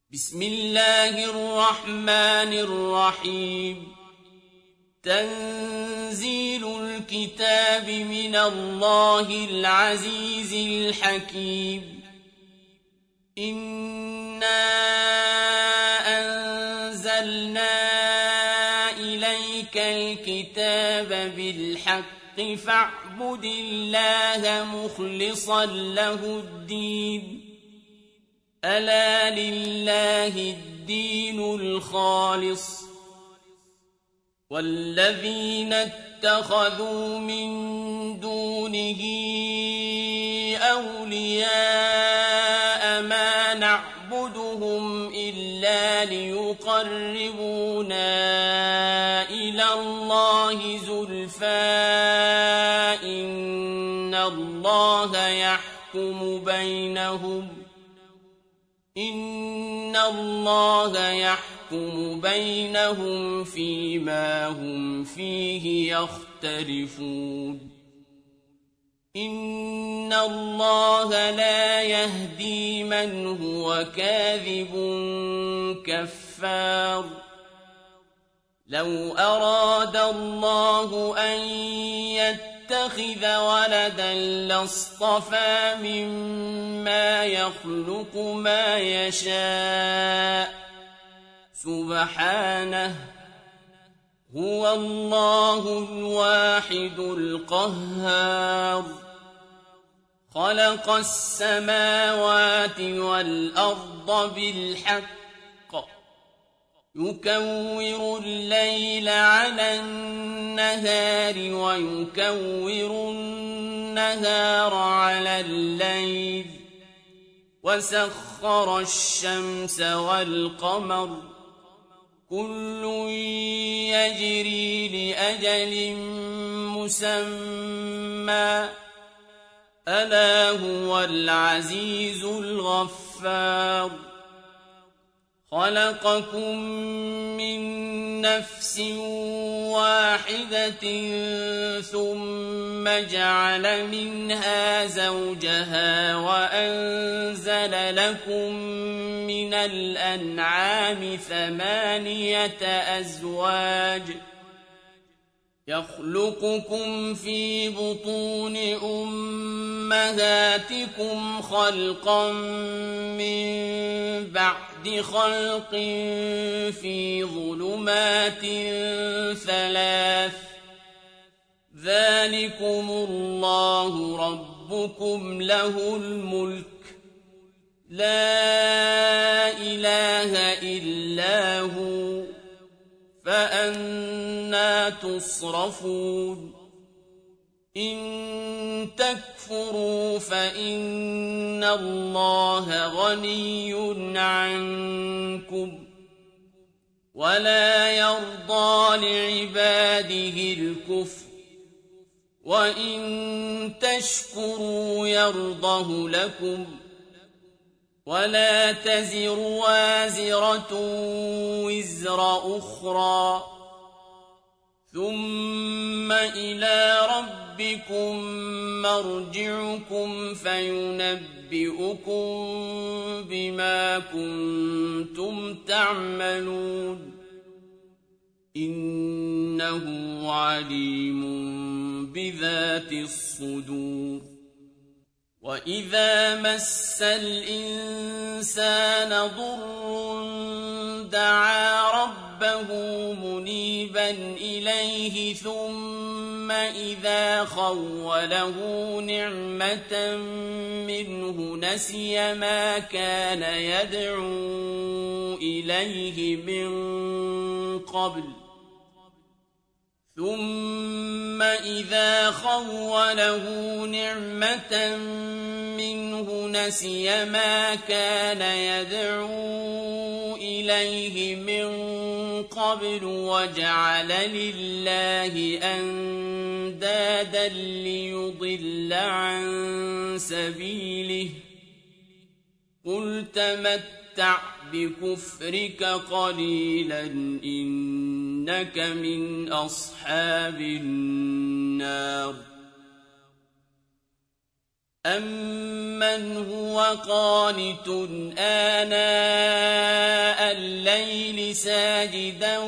بسم الله الرحمن الرحيم تنزيل الكتاب من الله العزيز الحكيم إنا أنزلنا إليك الكتاب بالحق فاعبد الله مخلصا له الدين ألا لله الدين الخالص والذين اتخذوا من دونه أولياء ما نعبدهم إلا ليقربونا إلى الله زلفى إن الله يحكم بينهم فيما هم فيه يختلفون إن الله لا يهدي من هو كاذب كفار لو أراد الله أن يتخذ ولدا لاصطفى مما يخلق ما يشاء سبحانه هو الله الواحد القهار خلق السماوات والأرض بالحق يكور الليل على النهار ويكور النهار على الليل وسخر الشمس والقمر كل يجري لأجل مسمى ألا هو العزيز الغفار خلقكم من نفس واحدة ثم جعل منها زوجها وأنزل لكم من الأنعام 8 أزواج يخلقكم في بطون أمهاتكم خلقا من بعد خلق في ظلمات 3 ذلكم الله ربكم له الملك لا إله إلا هو فأنى تصرفون إن تكفروا فإن الله غني عنكم ولا يرضى لعباده الكفر وإن تشكروا يرضه لكم ولا تزر وازرة وزر أخرى ثم إلى ربكم مرجعكم فينبئكم بما كنتم تعملون إنه عليم بذات الصدور وإذا مس الإنسان ضر دعا ربه منيبا إليه ثم إذا خوله نعمة منه نسي ما كان يدعو إليه من قبل ثم إذا خوله نعمة منه نسي ما كان يدعو إليه من قبل وجعل لله أندادا ليضل عن سبيله قل تمتع بكفرك قليلا إنك من أصحاب النار أَمَّنْ هُوَ قَانِتٌ آنَاءَ الليل ساجدا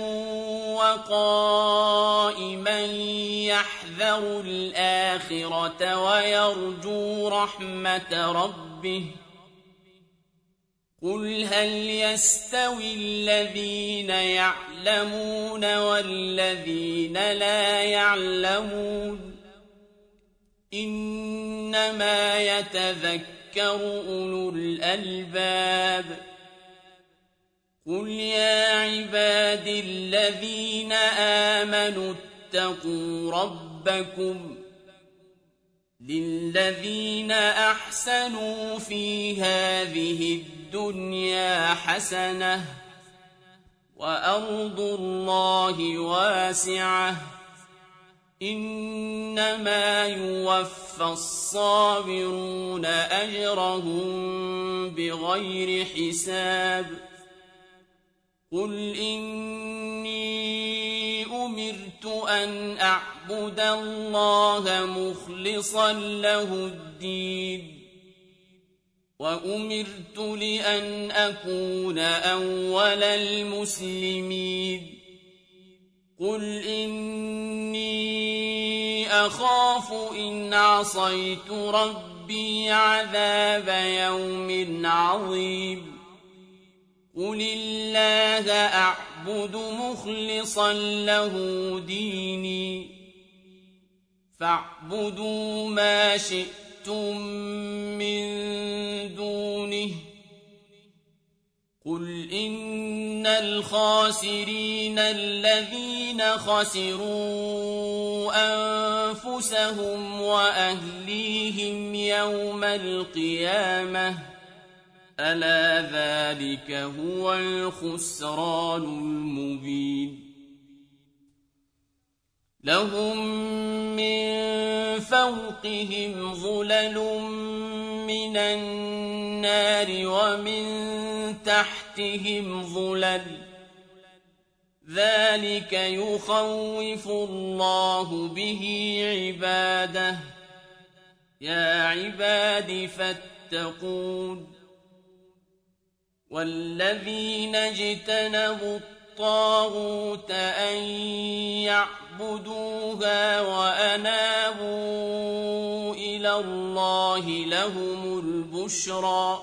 وقائما يحذر الآخرة ويرجو رحمة ربه قل هل يستوي الذين يعلمون والذين لا يعلمون إنما يتذكر أولو الألباب قل يا عباد الذين آمنوا اتقوا ربكم للذين أحسنوا في هذه الدنيا حسنة وأرض الله واسعة إنما يوفى الصابرون أجرهم بغير حساب قل إني أمرت أن أعبد الله مخلصا له الدين وأمرت لأن أكون أول المسلمين قل إني أخاف إن عصيت ربي عذاب يوم عظيم قل الله أعبد مخلصا له ديني فاعبدوا ما شئتم من دونه قل إن الخاسرين الذين خسروا أنفسهم وأهليهم يوم القيامة ألا ذلك هو الخسران المبين لهم من فوقهم ظلل من النار ومن تحتهم ظلل ذلك يخوف الله به عباده يا عباد فاتقون والذين اجتنبوا الطاغوت أن يعبدوها وأنابوا إلى الله لهم البشرى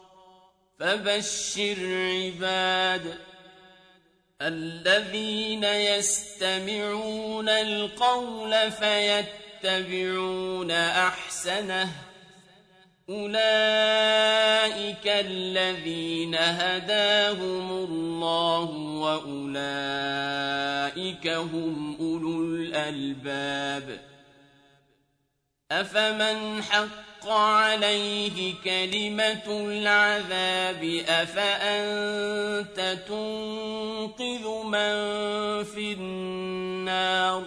فبشر عباد الذين يستمعون القول فيتبعون أحسنه أولئك الذين هداهم الله وأولئك هم أولو الألباب أفمن حق عليه كلمة العذاب أفأنت تنقذ من في النار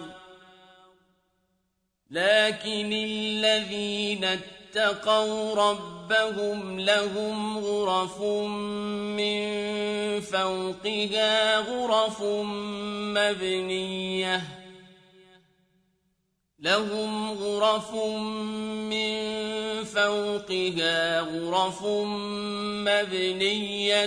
لكن الذين اتقوا ربهم لهم غرف من فوقها غرف مبنية لهم غرف من فوقها غرف مبنية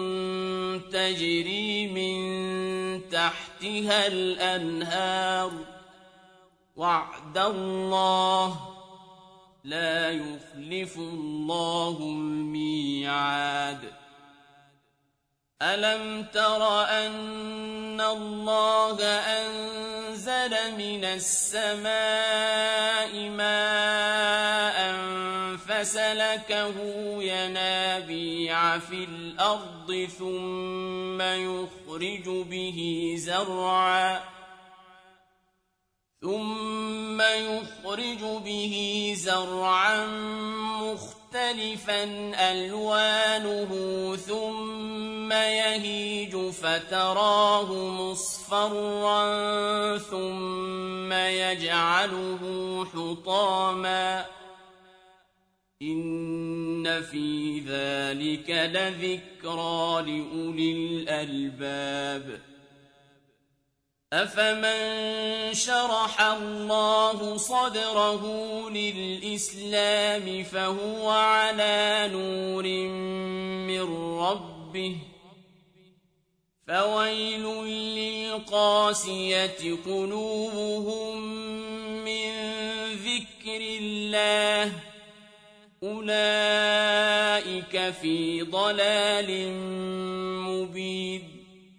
تجري من تحتها الأنهار وعد الله لا يخلف الله الميعاد ألم تر أن الله أنزل من السماء ماء فسلكه ينابيع في الأرض ثم يخرج به زرعا مختلفا ألوانه ثم يهيج فتراه مصفرا ثم يجعله حطاما إن في ذلك لذكرى لأولي الألباب أفمن شرح الله صدره للإسلام فهو على نور من ربه فويل للقاسية قلوبهم من ذكر الله أولئك في ضلال مبين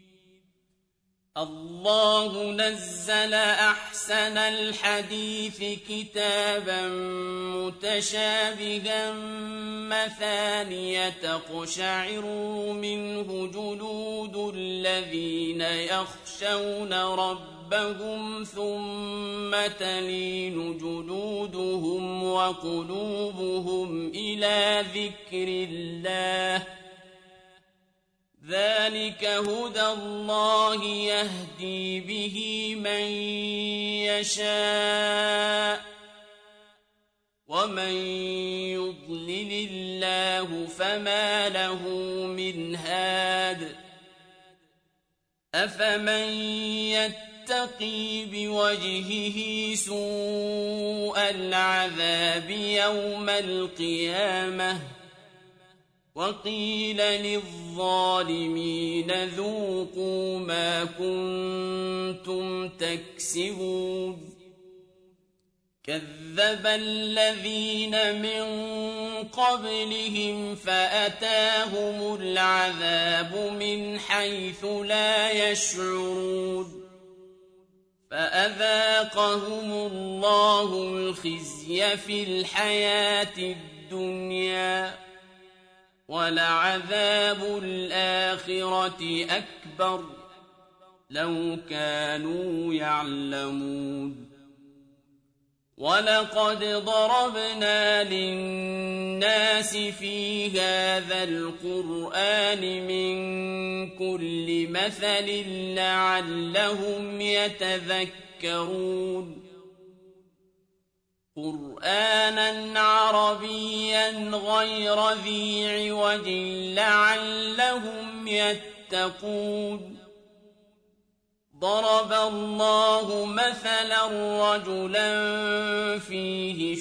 الله نزل أحسن الحديث كتابا متشابها مثانية تقشعر منه جلود الذين يخشون ربهم ثم تلين جلودهم وقلوبهم إلى ذكر الله ذلك هدى الله يهدي به من يشاء ومن يضلل الله فما له من هاد أفمن يتقي بوجهه سوء العذاب يوم القيامة وقيل للظالمين ذوقوا ما كنتم تكسبون كذب الذين من قبلهم فأتاهم العذاب من حيث لا يشعرون فأذاقهم الله الخزي في الحياة الدنيا ولعذاب الآخرة أكبر لو كانوا يعلمون ولقد ضربنا للناس في هذا القرآن من كل مثل لعلهم يتذكرون قرآنا عربيا غير ذي عوج لعلهم يتقون ضرب الله مثلا رجلا فيه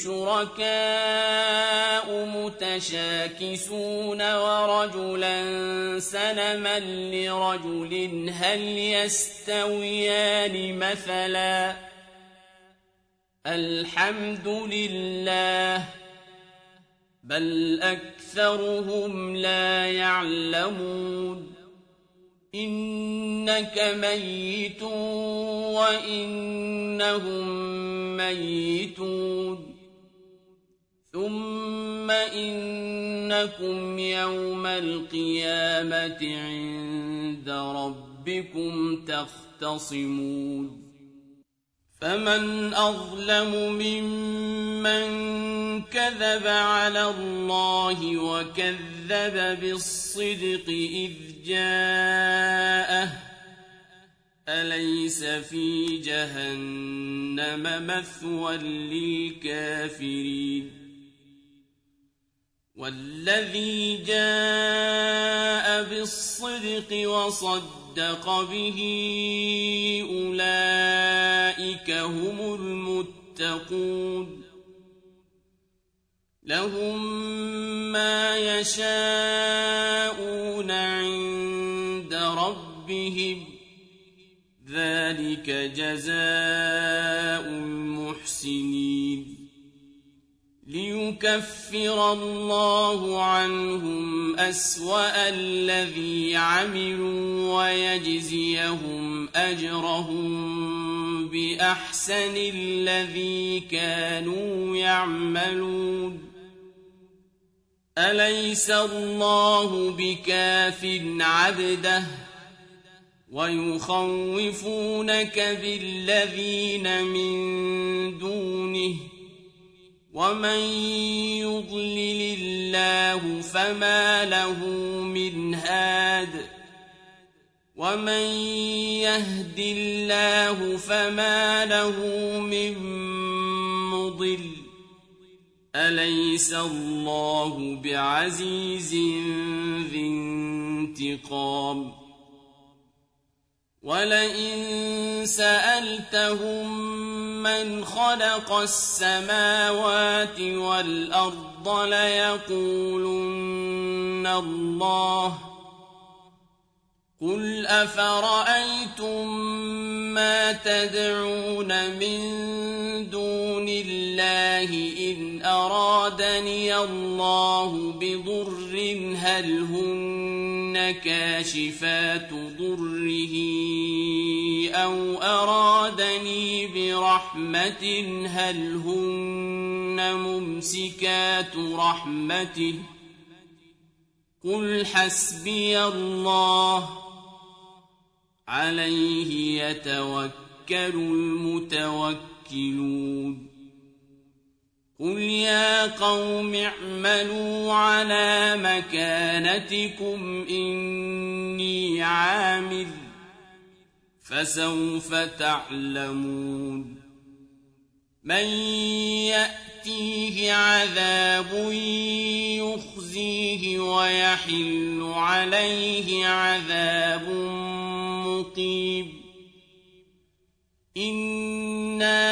شركاء متشاكسون ورجلا سلما لرجل هل يستويان مثلا الحمد لله بل أكثرهم لا يعلمون إنك ميت وإنهم ميتون ثم إنكم يوم القيامة عند ربكم تختصمون فمن أظلم ممن كذب على الله وكذب بالصدق إذ جاءه أليس في جهنم مثوى للكافرين والذي جاء بالصدق وصدق به أولئك هم المتقون لهم ما يشاءون عند ربهم ذلك جزاء المحسنين ليكفر الله عنهم أسوأ الذي عملوا ويجزيهم أجرهم بأحسن الذي كانوا يعملون أليس الله بكاف عبده ويخوفونك بالذين من دونه ومن يضلل الله فما له من هاد ومن يهد الله فما له من مضل أليس الله بعزيز ذي انتقام ولئن سألتهم من خلق السماوات والأرض ليقولن الله قل أفرأيتم ما تدعون من دون الله إن أرادني الله بضر هل هن كاشفات ضره أو أرادني برحمة هل هن ممسكات رحمته قل حسبي الله عليه يتوكل المتوكلون قل يا قوم اعملوا على مكانتكم إني عامل فسوف تعلمون من يأتيه عذاب يخزيه ويحل عليه عذاب مقيم إنا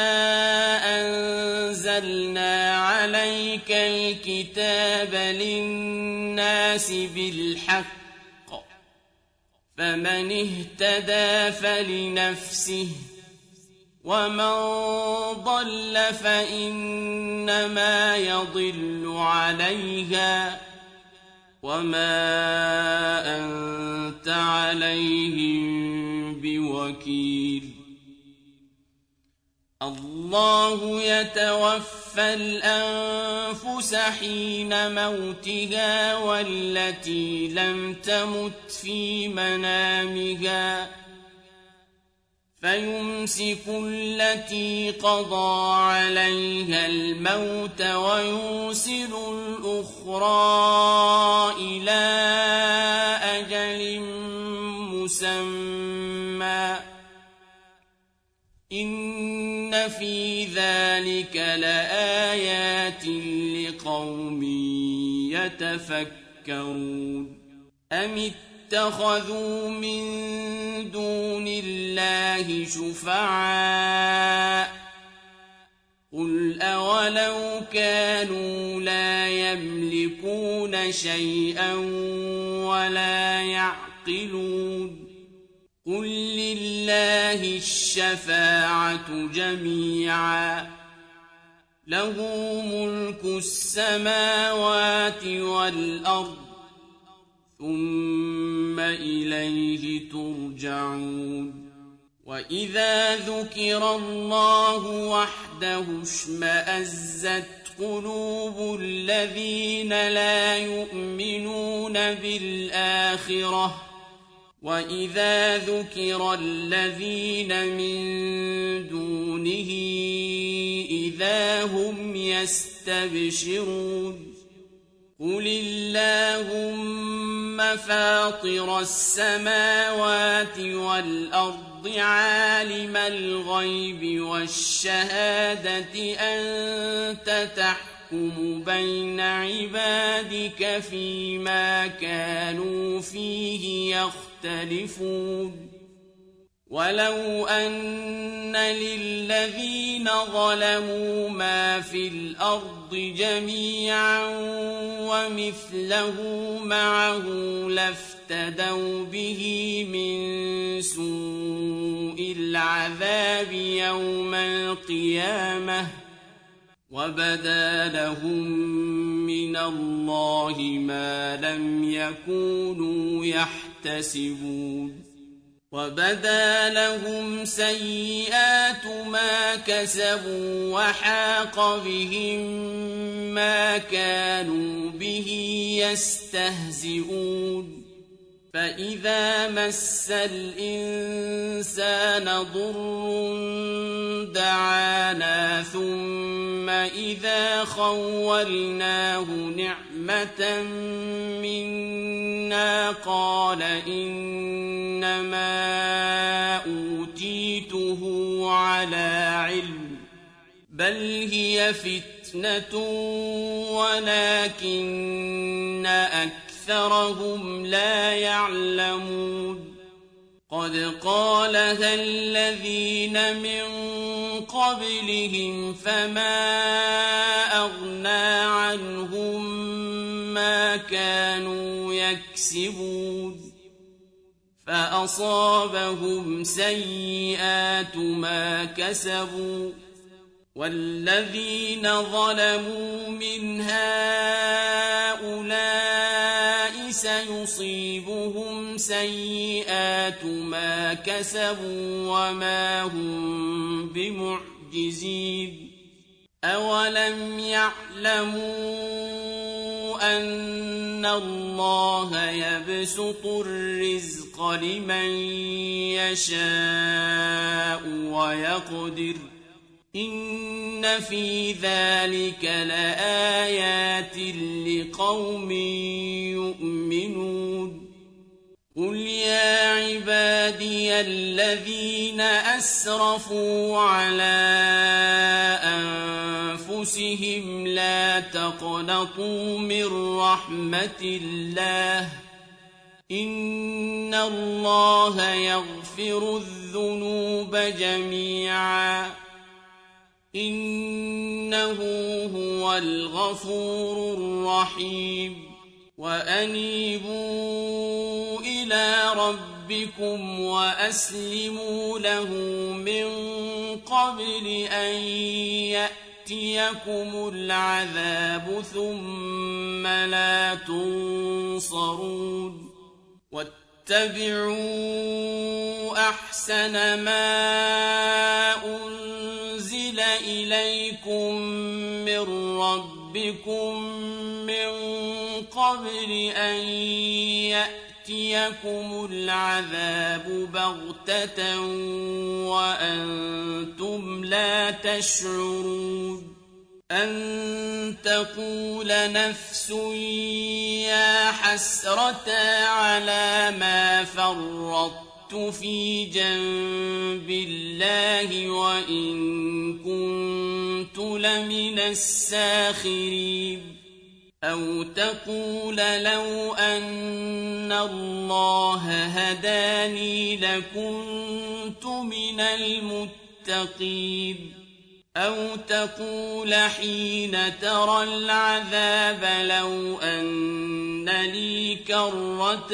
أنزلنا عليك الكتاب للناس بالحق فمن اهتدى فلنفسه ومن ضل فإنما يضل عليها وما أنت عليهم بوكيل الله يتوفى الأنفس حين موتها والتي لم تمت في منامها فيمسك التي قضى عليها الموت ويرسل الأخرى إلى أجل مسمى إن في ذلك لآيات لقوم يتفكرون أم اتخذوا من دون الله شفعاء قل أولو كانوا لا يملكون شيئا ولا يعقلون قل لله الشفاعة جميعا له ملك السماوات والأرض ثم إليه ترجعون وإذا ذكر الله وحده اشمأزت قلوب الذين لا يؤمنون بالآخرة وإذا ذكر الذين من دونه إذا هم يستبشرون قل اللهم فاطر السماوات والأرض عالم الغيب والشهادة أنت تحكم بين عبادك فيما كانوا فيه يختلفون ولو أن للذين ظلموا ما في الأرض جميعا ومثله معه لافتدوا به من سوء العذاب يوم القيامة وبدا لهم من الله ما لم يكونوا يحتسبون وبدا لهم سيئات ما كسبوا وحاق بهم ما كانوا به يستهزئون فإذا مس الإنسان ضر دعانا ثم إذا خولناه نعمة منا قال إنما أوتيته على علم بل هي فتنة ولكن أكثرهم لا يعلمون قد قالها الذين من قبلهم فما أغنى عنهم ما كانوا يكسبون فأصابهم سيئات ما كسبوا والذين ظلموا من هؤلاء سيصيبهم سيئات ما كسبوا وما هم بمعجزين أولم يعلموا أن الله يبسط الرزق لمن يشاء ويقدر إن في ذلك لآيات لقوم يؤمنون قل يا عبادي الذين أسرفوا على أنفسهم لا تقنطوا من رحمة الله إن الله يغفر الذنوب جميعا إنه هو الغفور الرحيم وأنيبوا إلى ربكم وأسلموا له من قبل أن يأتيكم العذاب ثم لا تنصرون واتبعوا أحسن ما أنزل إليكم من ربكم من قبل أن يأتيكم العذاب بغتة وأنتم لا تشعرون أن تقول نفس يا حسرة على ما فرطت في جنب الله وإن كنت لمن الساخرين أو تقول لو أن الله هداني لكنت من المتقين أو تقول حين ترى العذاب لو أن لي كرة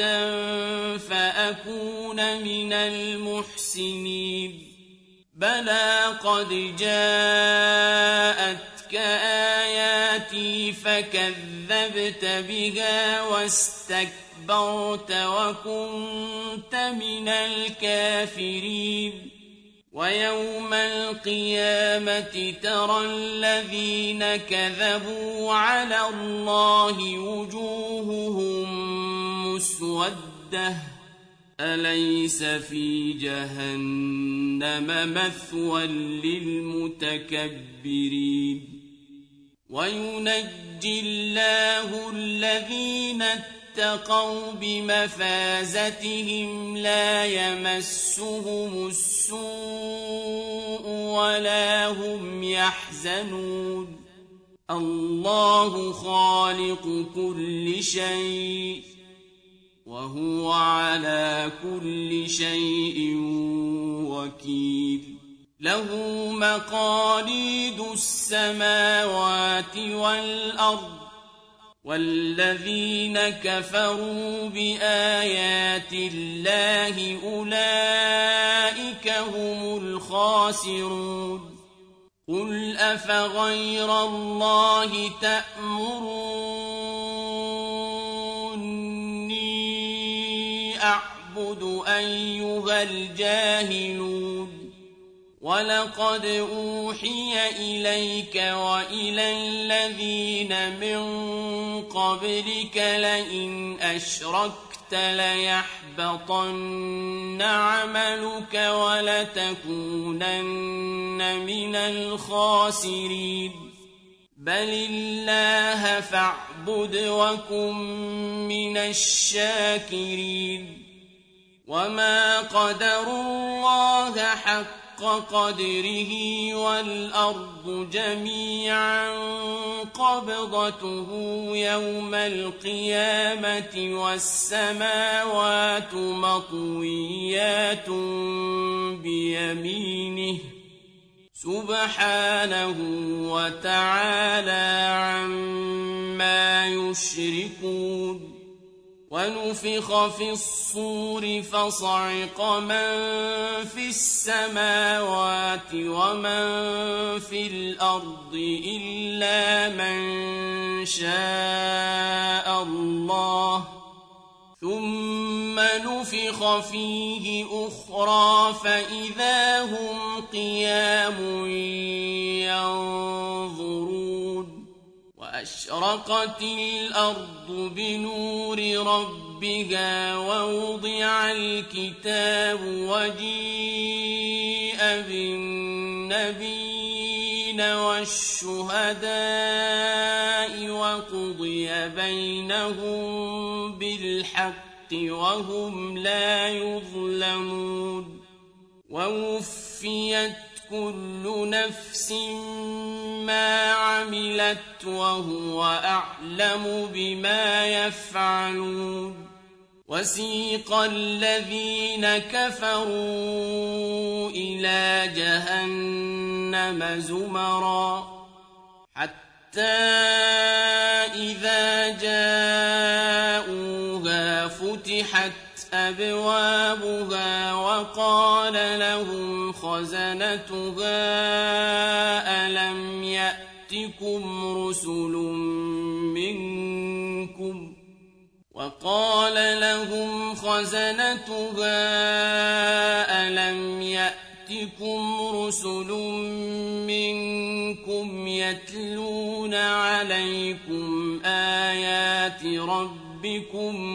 فأكون من المحسنين بلى قد جاءتك آياتي فكذبت بها واستكبرت وكنت من الكافرين ويوم القيامة ترى الذين كذبوا على الله وجوههم مسودة أليس في جهنم مثوى للمتكبرين وينجي الله الذين اتقوا بمفازتهم لا يمسهم السوء ولا هم يحزنون الله خالق كل شيء وهو على كل شيء وكيل له مقاليد السماوات والأرض والذين كفروا بآيات الله أولئك هم الخاسرون قل أفغير الله تأمروني أعبد أيها الجاهلون ولقد أوحي إليك وإلى الذين من قبلك لئن أشركت ليحبطن عملك ولتكونن من الخاسرين بل الله فاعبد وكن من الشاكرين وما قدروا الله حق قدره والأرض جميعا قبضته يوم القيامة والسماوات مطويات بيمينه سبحانه وتعالى عما يشركون ونفخ في الصور فصعق من في السماوات ومن في الأرض إلا من شاء الله ثم نفخ فيه أخرى فإذا هم قيام ينظرون وأشرقت الأرض بنور ربها ووضع الكتاب وجيء بالنبيين والشهداء وقضي بينهم بالحق وهم لا يظلمون ووفيت كل نفس ما عملت وهو أعلم بما يفعلون وسيق الذين كفروا إلى جهنم زمرا حتى إذا جاءوها فتحت أبوابها وقال لهم خزنتها ألم يأتكم رسل منكم يتلون عليكم آيات ربكم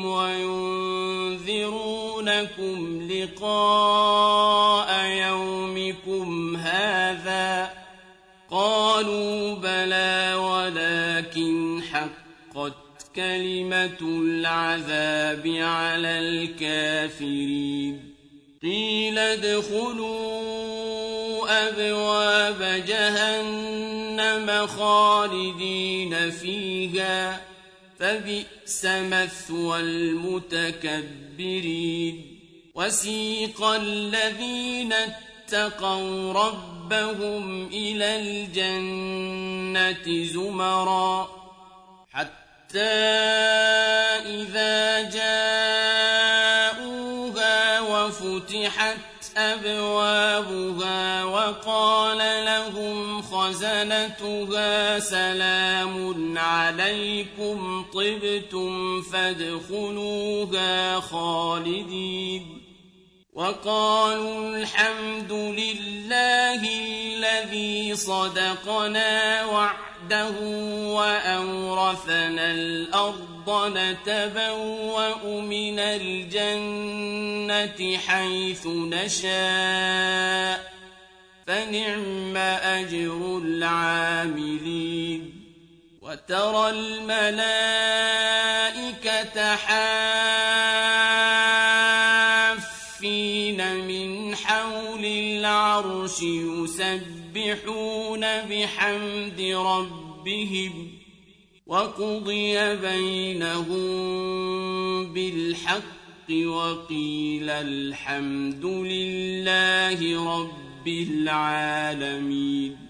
وينذرونكم لقاء يومكم هذا قالوا بلى ولكن حقت كلمة العذاب على الكافرين قيل ادخلوا أبواب جهنم خالدين فيها فبئس مثوى المتكبرين وسيق الذين اتقوا ربهم إلى الجنة زمرا حتى إذا جاءوها وفتحت أبوابها وقال لهم خزنتها سلام عليكم طبتم فادخلوها خالدين وقالوا الحمد لله الذي صدقنا وعده وأورثنا الأرض نتبوأ من الجنة حيث نشاء فنعم أجر العاملين وترى الملائكة حافين من حول العرش يسبحون بحمد ربهم وقضي بينهم بالحق وقيل الحمد لله رب العالمين